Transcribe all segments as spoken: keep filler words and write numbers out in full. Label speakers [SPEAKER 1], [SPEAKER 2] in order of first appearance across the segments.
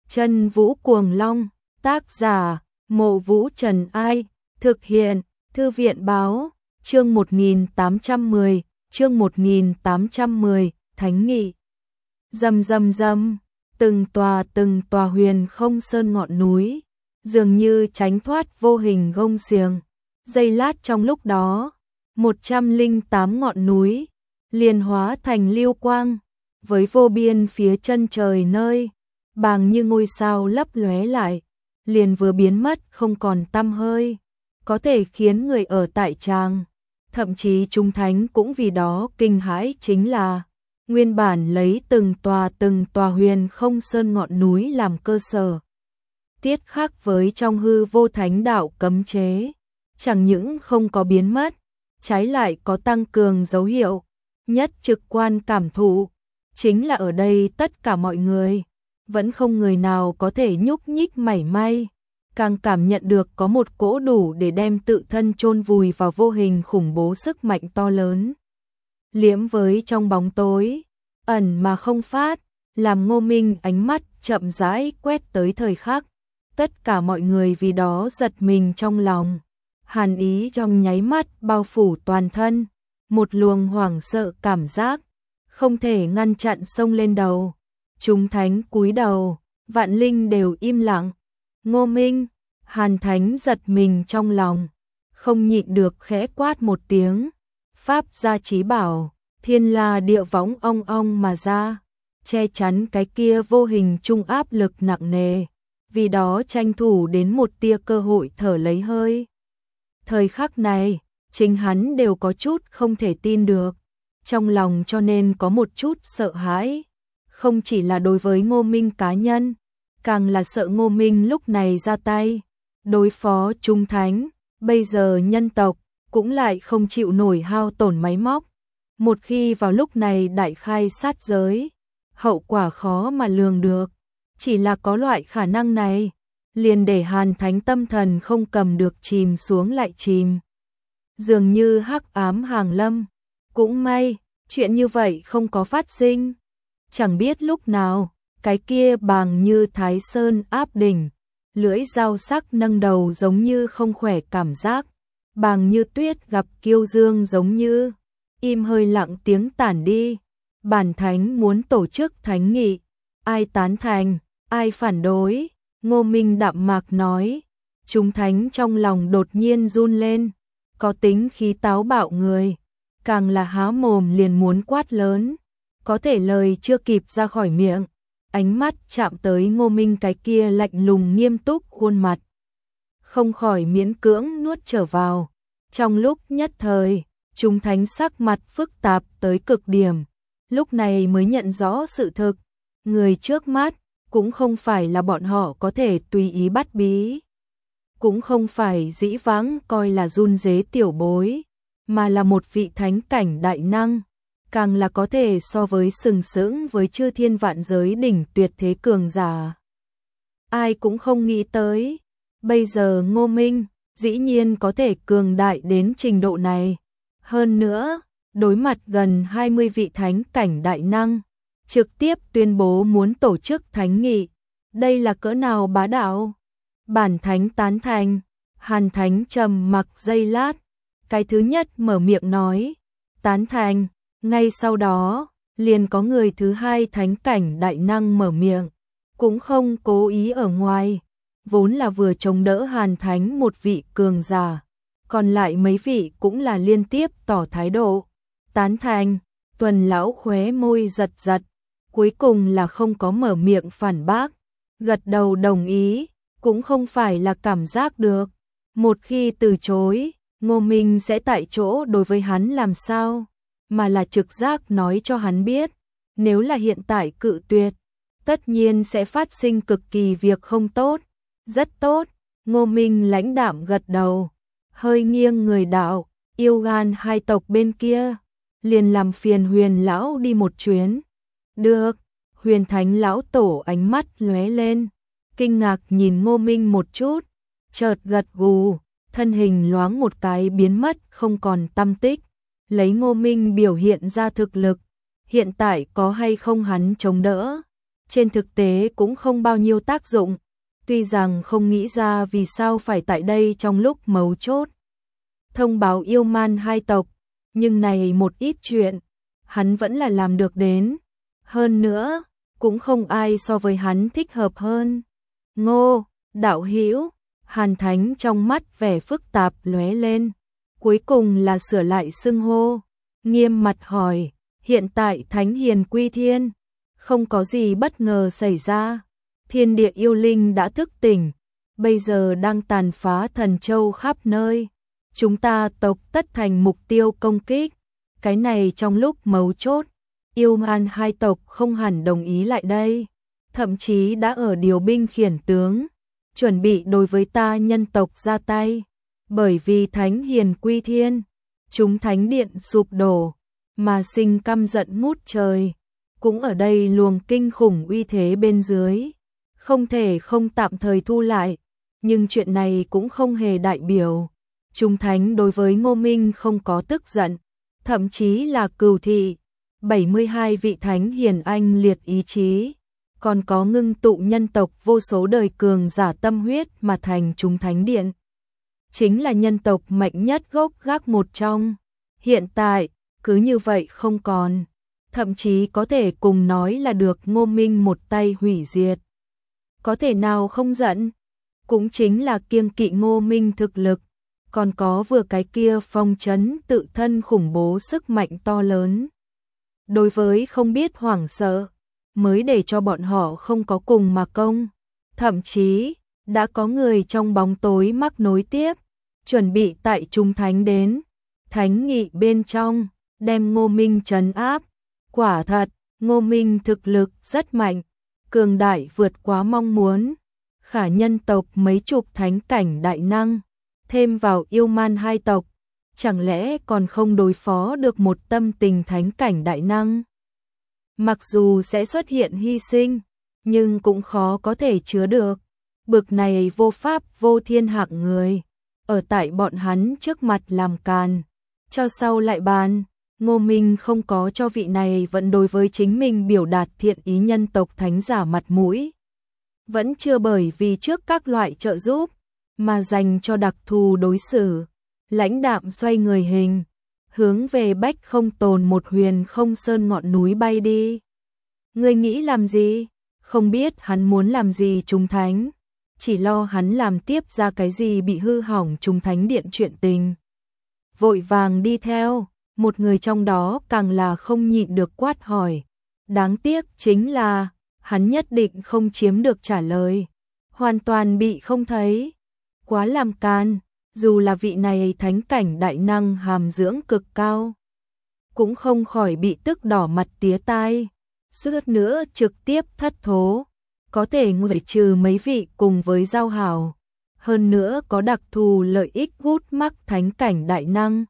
[SPEAKER 1] Chân Vũ Cuồng Long, tác giả, Mộ Vũ Trần Ai, thực hiện, Thư viện Báo, chương một nghìn tám trăm mười, chương một nghìn tám trăm mười, Thánh Nghị. Rầm rầm rầm, từng tòa từng tòa huyền không sơn ngọn núi, dường như tránh thoát vô hình gông xiềng. Giây lát trong lúc đó, một trăm lẻ tám ngọn núi liền hóa thành lưu quang, với vô biên phía chân trời nơi bàng như ngôi sao lấp lóe lại, liền vừa biến mất không còn tăm hơi, có thể khiến người ở tại tràng, thậm chí chúng thánh cũng vì đó kinh hãi. Chính là nguyên bản lấy từng tòa từng tòa huyền không sơn ngọn núi làm cơ sở, tiết khắc với trong hư vô thánh đạo cấm chế, chẳng những không có biến mất, trái lại có tăng cường dấu hiệu. Nhất trực quan cảm thụ, chính là ở đây tất cả mọi người, vẫn không người nào có thể nhúc nhích mảy may, càng cảm nhận được có một cỗ đủ để đem tự thân chôn vùi vào vô hình khủng bố sức mạnh to lớn. Liễm với trong bóng tối, ẩn mà không phát, làm Ngô Minh ánh mắt chậm rãi quét tới thời khắc. Tất cả mọi người vì đó giật mình trong lòng, hàn ý trong nháy mắt bao phủ toàn thân, một luồng hoảng sợ cảm giác, không thể ngăn chặn xông lên đầu. Chúng thánh cúi đầu, vạn linh đều im lặng. Ngô Minh, Hàn Thánh giật mình trong lòng, không nhịn được khẽ quát một tiếng. Pháp gia chí bảo, thiên la địa võng ong ong mà ra, che chắn cái kia vô hình trung áp lực nặng nề, vì đó tranh thủ đến một tia cơ hội thở lấy hơi. Thời khắc này, chính hắn đều có chút không thể tin được, trong lòng cho nên có một chút sợ hãi, không chỉ là đối với Ngô Minh cá nhân, càng là sợ Ngô Minh lúc này ra tay đối phó chúng thánh. Bây giờ nhân tộc cũng lại không chịu nổi hao tổn máy móc, một khi vào lúc này đại khai sát giới, hậu quả khó mà lường được. Chỉ là có loại khả năng này, liền để Hàn Thánh tâm thần không cầm được chìm xuống lại chìm, dường như hắc ám hàng lâm. Cũng may, chuyện như vậy không có phát sinh. Chẳng biết lúc nào, cái kia bàng như Thái Sơn áp đỉnh, lưỡi dao sắc nâng đầu giống như không khỏe cảm giác, bàng như tuyết gặp kiêu dương giống như im hơi lặng tiếng tản đi. Bản thánh muốn tổ chức thánh nghị, ai tán thành, ai phản đối? Ngô Minh đạm mạc nói. Chúng thánh trong lòng đột nhiên run lên, có tính khí táo bạo người, càng là há mồm liền muốn quát lớn, có thể lời chưa kịp ra khỏi miệng, ánh mắt chạm tới Ngô Minh cái kia lạnh lùng nghiêm túc khuôn mặt, không khỏi miễn cưỡng nuốt trở vào. Trong lúc nhất thời, chúng thánh sắc mặt phức tạp tới cực điểm, lúc này mới nhận rõ sự thực, người trước mắt cũng không phải là bọn họ có thể tùy ý bắt bí, cũng không phải dĩ vãng coi là run rế tiểu bối, mà là một vị thánh cảnh đại năng, càng là có thể so với sừng sững với chư thiên vạn giới đỉnh tuyệt thế cường giả. Ai cũng không nghĩ tới, bây giờ Ngô Minh dĩ nhiên có thể cường đại đến trình độ này. Hơn nữa, đối mặt gần hai mươi vị thánh cảnh đại năng, trực tiếp tuyên bố muốn tổ chức thánh nghị, đây là cỡ nào bá đạo. Bản thánh tán thành. Hàn Thánh trầm mặc giây lát, cái thứ nhất mở miệng nói, tán thành. Ngay sau đó, liền có người thứ hai thánh cảnh đại năng mở miệng, cũng không cố ý ở ngoài, vốn là vừa chống đỡ Hàn Thánh một vị cường giả, còn lại mấy vị cũng là liên tiếp tỏ thái độ tán thành. Tuần lão khóe môi giật giật, cuối cùng là không có mở miệng phản bác, gật đầu đồng ý, cũng không phải là cảm giác được, một khi từ chối, Ngô Minh sẽ tại chỗ đối với hắn làm sao, mà là trực giác nói cho hắn biết, nếu là hiện tại cự tuyệt, tất nhiên sẽ phát sinh cực kỳ việc không tốt. Rất tốt. Ngô Minh lãnh đạm gật đầu, hơi nghiêng người đạo, yêu gan hai tộc bên kia, liền làm phiền Huyền lão đi một chuyến. Được. Huyền Thánh lão tổ ánh mắt lóe lên, kinh ngạc nhìn Ngô Minh một chút, chợt gật gù, thân hình loáng một cái biến mất không còn tăm tích. Lấy Ngô Minh biểu hiện ra thực lực, hiện tại có hay không hắn chống đỡ, trên thực tế cũng không bao nhiêu tác dụng, tuy rằng không nghĩ ra vì sao phải tại đây trong lúc mấu chốt thông báo yêu man hai tộc, nhưng này một ít chuyện, hắn vẫn là làm được đến. Hơn nữa, cũng không ai so với hắn thích hợp hơn. Ngô, đạo hữu, Hàn Thánh trong mắt vẻ phức tạp lóe lên, cuối cùng là sửa lại xưng hô, nghiêm mặt hỏi, hiện tại Thánh Hiền quy thiên, không có gì bất ngờ xảy ra, thiên địa yêu linh đã thức tỉnh, bây giờ đang tàn phá thần châu khắp nơi, chúng ta tộc tất thành mục tiêu công kích, cái này trong lúc mấu chốt, yêu man hai tộc không hẳn đồng ý lại đây, thậm chí đã ở điều binh khiển tướng, chuẩn bị đối với ta nhân tộc ra tay, bởi vì Thánh Hiền quy thiên, chúng thánh điện sụp đổ, mà sinh căm giận ngút trời, cũng ở đây luồng kinh khủng uy thế bên dưới, không thể không tạm thời thu lại, nhưng chuyện này cũng không hề đại biểu chúng thánh đối với Ngô Minh không có tức giận, thậm chí là cừu thị, bảy mươi hai vị thánh hiền anh liệt ý chí, còn có ngưng tụ nhân tộc vô số đời cường giả tâm huyết mà thành chúng thánh điện. Chính là nhân tộc mạnh nhất gốc gác một trong. Hiện tại, cứ như vậy không còn, thậm chí có thể cùng nói là được Ngô Minh một tay hủy diệt. Có thể nào không giận? Cũng chính là kiêng kỵ Ngô Minh thực lực, còn có vừa cái kia phong trấn tự thân khủng bố sức mạnh to lớn. Đối với không biết hoảng sợ, mới để cho bọn họ không có cùng mà công. Thậm chí, đã có người trong bóng tối mắc nối tiếp, chuẩn bị tại chúng thánh đến, thánh nghị bên trong, đem Ngô Minh trấn áp. Quả thật, Ngô Minh thực lực rất mạnh, cường đại vượt quá mong muốn. Khả nhân tộc mấy chục thánh cảnh đại năng, thêm vào yêu man hai tộc, chẳng lẽ còn không đối phó được một tâm tình thánh cảnh đại năng? Mặc dù sẽ xuất hiện hy sinh, nhưng cũng khó có thể chứa được. Bực này vô pháp vô thiên hạng người, ở tại bọn hắn trước mặt làm càn, cho sau lại bàn. Ngô Minh không có cho vị này vẫn đối với chính mình biểu đạt thiện ý nhân tộc thánh giả mặt mũi. Vẫn chưa bởi vì trước các loại trợ giúp, mà dành cho đặc thù đối xử. Lãnh đạm xoay người hình, hướng về Bách Không Tồn một huyền không sơn ngọn núi bay đi. Ngươi nghĩ làm gì? Không biết hắn muốn làm gì chúng thánh, chỉ lo hắn làm tiếp ra cái gì bị hư hỏng chúng thánh điện chuyện tình. Vội vàng đi theo, một người trong đó càng là không nhịn được quát hỏi. Đáng tiếc chính là, hắn nhất định không chiếm được trả lời, hoàn toàn bị không thấy. Quá làm can, dù là vị này thánh cảnh đại năng hàm dưỡng cực cao, cũng không khỏi bị tức đỏ mặt tía tai, suýt nữa trực tiếp thất thố, có thể ngoại trừ mấy vị cùng với giao hảo, hơn nữa có đặc thù lợi ích gút mắc thánh cảnh đại năng.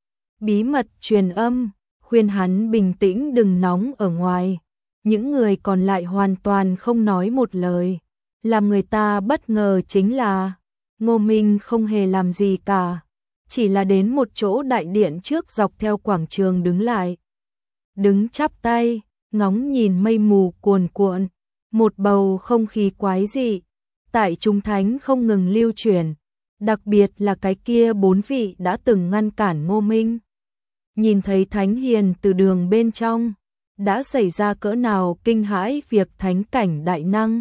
[SPEAKER 1] Bí mật truyền âm, khuyên hắn bình tĩnh đừng nóng ở ngoài, những người còn lại hoàn toàn không nói một lời, làm người ta bất ngờ chính là Ngô Minh không hề làm gì cả, chỉ là đến một chỗ đại điện trước dọc theo quảng trường đứng lại. Đứng chắp tay, ngóng nhìn mây mù cuồn cuộn, một bầu không khí quái dị, tại chúng thánh không ngừng lưu truyền, đặc biệt là cái kia bốn vị đã từng ngăn cản Ngô Minh. Nhìn thấy Thánh Hiền từ đường bên trong, đã xảy ra cỡ nào kinh hãi việc thánh cảnh đại năng.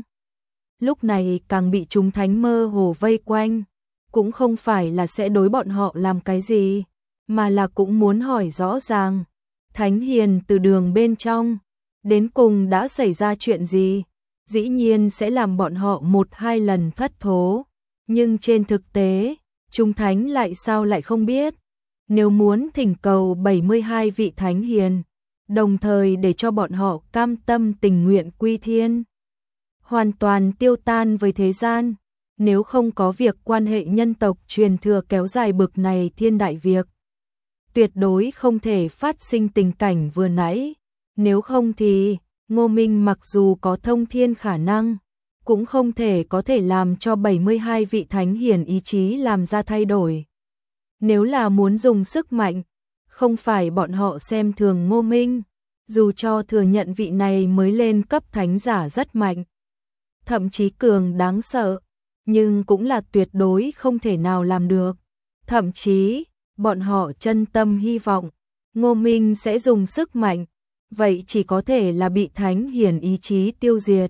[SPEAKER 1] Lúc này càng bị chúng thánh mơ hồ vây quanh, cũng không phải là sẽ đối bọn họ làm cái gì, mà là cũng muốn hỏi rõ ràng, Thánh Hiền từ đường bên trong, đến cùng đã xảy ra chuyện gì, dĩ nhiên sẽ làm bọn họ một hai lần thất thố, nhưng trên thực tế, chúng thánh lại sao lại không biết, nếu muốn thỉnh cầu bảy mươi hai vị Thánh Hiền, đồng thời để cho bọn họ cam tâm tình nguyện quy thiên, hoàn toàn tiêu tan với thế gian, nếu không có việc quan hệ nhân tộc truyền thừa kéo dài bực này thiên đại việc, tuyệt đối không thể phát sinh tình cảnh vừa nãy, nếu không thì Ngô Minh mặc dù có thông thiên khả năng, cũng không thể có thể làm cho bảy mươi hai vị Thánh Hiền ý chí làm ra thay đổi. Nếu là muốn dùng sức mạnh, không phải bọn họ xem thường Ngô Minh, Dù cho thừa nhận vị này mới lên cấp thánh giả rất mạnh, thậm chí cường đáng sợ, nhưng cũng là tuyệt đối không thể nào làm được. Thậm chí, bọn họ chân tâm hy vọng Ngô Minh sẽ dùng sức mạnh, vậy chỉ có thể là bị thánh hiển ý chí tiêu diệt.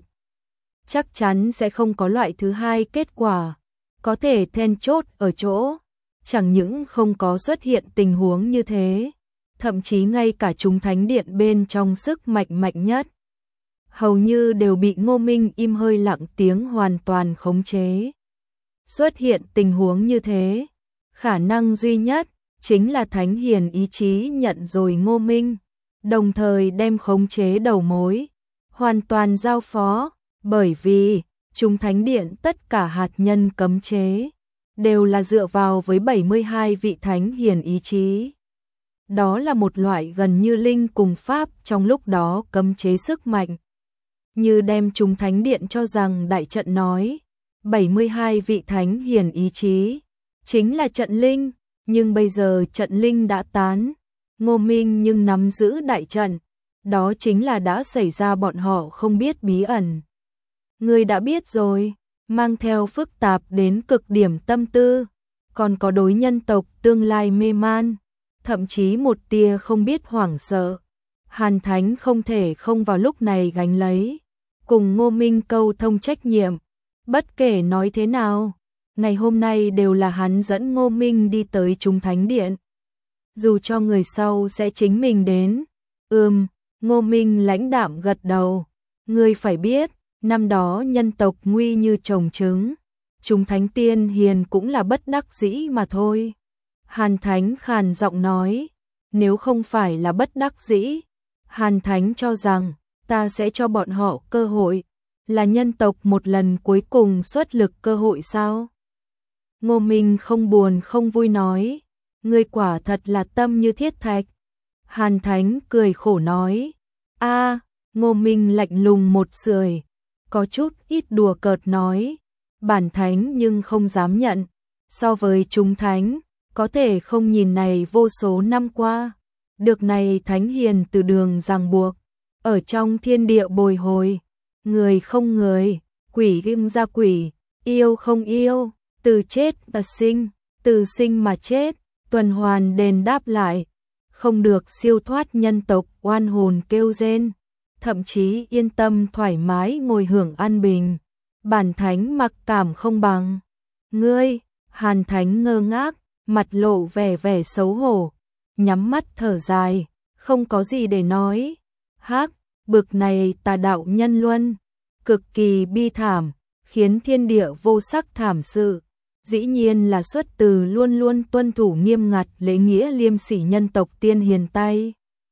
[SPEAKER 1] Chắc chắn sẽ không có loại thứ hai kết quả. Có thể then chốt ở chỗ, chẳng những không có xuất hiện tình huống như thế, thậm chí ngay cả chúng thánh điện bên trong sức mạnh mạnh nhất, hầu như đều bị Ngô Minh im hơi lặng tiếng hoàn toàn khống chế. Xuất hiện tình huống như thế, khả năng duy nhất chính là thánh hiền ý chí nhận rồi Ngô Minh, đồng thời đem khống chế đầu mối, hoàn toàn giao phó, bởi vì chúng thánh điện tất cả hạt nhân cấm chế đều là dựa vào với bảy mươi hai vị thánh hiền ý chí. Đó là một loại gần như linh cùng pháp trong lúc đó cấm chế sức mạnh. Như đem chúng thánh điện cho rằng đại trận nói, bảy mươi hai vị thánh hiền ý chí chính là trận linh, nhưng bây giờ trận linh đã tán, Ngô Minh nhưng nắm giữ đại trận, đó chính là đã xảy ra bọn họ không biết bí ẩn. Người đã biết rồi, mang theo phức tạp đến cực điểm tâm tư, còn có đối nhân tộc tương lai mê man, thậm chí một tia không biết hoảng sợ. Hàn Thánh không thể không vào lúc này gánh lấy, cùng Ngô Minh câu thông trách nhiệm. Bất kể nói thế nào, ngày hôm nay đều là hắn dẫn Ngô Minh đi tới chúng thánh điện. Dù cho người sau sẽ chính mình đến. Ừm, Ngô Minh lãnh đạm gật đầu. Ngươi phải biết, năm đó nhân tộc nguy như trồng trứng, chúng thánh tiên hiền cũng là bất đắc dĩ mà thôi. Hàn Thánh khàn giọng nói, nếu không phải là bất đắc dĩ, Hàn Thánh cho rằng ta sẽ cho bọn họ cơ hội, là nhân tộc một lần cuối cùng xuất lực cơ hội sao? Ngô Minh không buồn không vui nói, ngươi quả thật là tâm như thiết thạch. Hàn Thánh cười khổ nói, a, Ngô Minh lạnh lùng một sưởi, có chút ít đùa cợt nói, bản thánh nhưng không dám nhận, so với chúng thánh, có thể không nhìn này vô số năm qua, được này thánh hiền từ đường ràng buộc, ở trong thiên địa bồi hồi, người không người, quỷ ghim ra quỷ, yêu không yêu, từ chết mà sinh, từ sinh mà chết, tuần hoàn đền đáp lại, không được siêu thoát nhân tộc oan hồn kêu rên, thậm chí yên tâm thoải mái ngồi hưởng an bình, bản thánh mặc cảm không bằng. Ngươi, Hàn Thánh ngơ ngác, mặt lộ vẻ vẻ xấu hổ, nhắm mắt thở dài, không có gì để nói. Hắc, bực này tà đạo nhân luân, cực kỳ bi thảm, khiến thiên địa vô sắc thảm sự. Dĩ nhiên là xuất từ luôn luôn tuân thủ nghiêm ngặt lễ nghĩa liêm sỉ nhân tộc tiên hiền tay.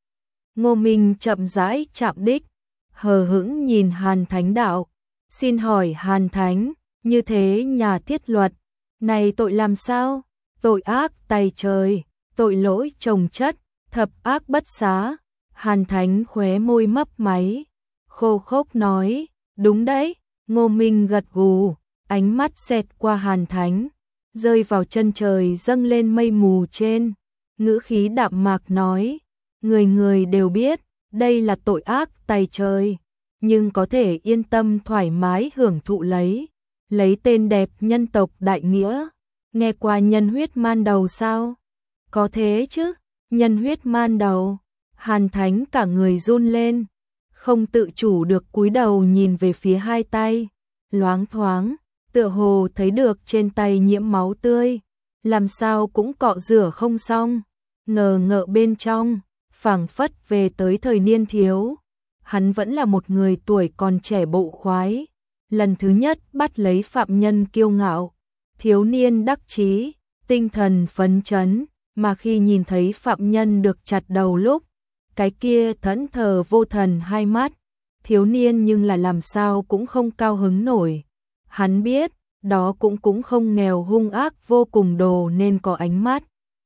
[SPEAKER 1] Ngô Minh chậm rãi chạm đích, hờ hững nhìn Hàn Thánh đạo, xin hỏi Hàn Thánh, như thế nhà thiết luật, này tội làm sao? Tội ác tày trời, tội lỗi chồng chất, thập ác bất xá. Hàn Thánh khóe môi mấp máy, khô khốc nói, đúng đấy. Ngô Minh gật gù, ánh mắt xẹt qua Hàn Thánh, rơi vào chân trời dâng lên mây mù trên, ngữ khí đạm mạc nói, người người đều biết, đây là tội ác tày trời, nhưng có thể yên tâm thoải mái hưởng thụ lấy, lấy tên đẹp nhân tộc đại nghĩa. Nghe qua nhân huyết man đầu sao? Có thế chứ, nhân huyết man đầu. Hàn Thánh cả người run lên, không tự chủ được cúi đầu nhìn về phía hai tay, loáng thoáng, tựa hồ thấy được trên tay nhiễm máu tươi, làm sao cũng cọ rửa không xong, ngờ ngợ bên trong, phảng phất về tới thời niên thiếu. Hắn vẫn là một người tuổi còn trẻ bộ khoái, lần thứ nhất bắt lấy phạm nhân kiêu ngạo, thiếu niên đắc chí, tinh thần phấn chấn, mà khi nhìn thấy phạm nhân được chặt đầu lúc, cái kia thẫn thờ vô thần hai mắt, thiếu niên nhưng là làm sao cũng không cao hứng nổi. Hắn biết, đó cũng cũng không nghèo hung ác vô cùng đồ nên có ánh mắt,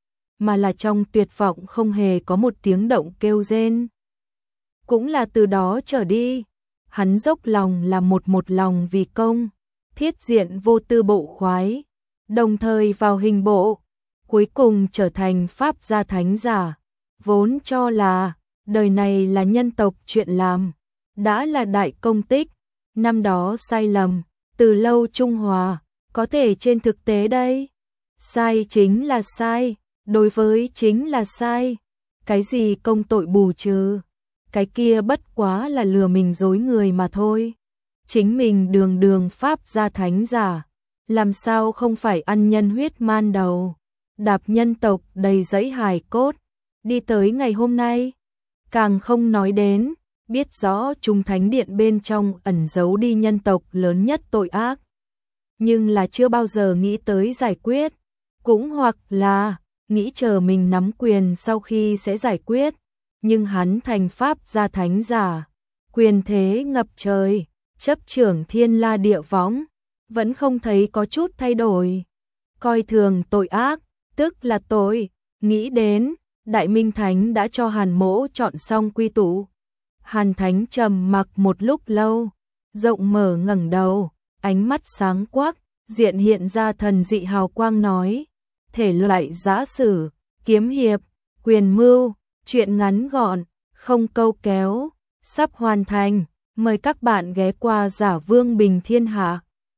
[SPEAKER 1] mà là trong tuyệt vọng không hề có một tiếng động kêu rên. Cũng là từ đó trở đi, hắn dốc lòng là một một lòng vì công, thiết diện vô tư bộ khoái, đồng thời vào hình bộ, cuối cùng trở thành pháp gia thánh giả, vốn cho là đời này là nhân tộc chuyện làm, đã là đại công tích, năm đó sai lầm, từ lâu trung hòa, có thể trên thực tế đây. Sai chính là sai, đối với chính là sai, cái gì công tội bù trừ, cái kia bất quá là lừa mình dối người mà thôi. Chính mình đường đường pháp gia thánh giả, làm sao không phải ăn nhân huyết man đầu, đạp nhân tộc đầy dẫy hài cốt, đi tới ngày hôm nay. Càng không nói đến, biết rõ Trung Thánh Điện bên trong ẩn giấu đi nhân tộc lớn nhất tội ác. Nhưng là chưa bao giờ nghĩ tới giải quyết, cũng hoặc là nghĩ chờ mình nắm quyền sau khi sẽ giải quyết. Nhưng hắn thành pháp gia thánh giả, quyền thế ngập trời, chấp trưởng thiên la địa võng, vẫn không thấy có chút thay đổi. Coi thường tội ác, tức là tội, nghĩ đến, Đại Minh Thánh đã cho Hàn Mỗ chọn xong quy tụ. Hàn Thánh trầm mặc một lúc lâu, rộng mở ngẩng đầu, ánh mắt sáng quắc, diện hiện ra thần dị hào quang nói, thể loại giã sử, kiếm hiệp, quyền mưu, chuyện ngắn gọn, không câu kéo, sắp hoàn thành, mời các bạn ghé qua Giả Vương Bình Thiên Hạ.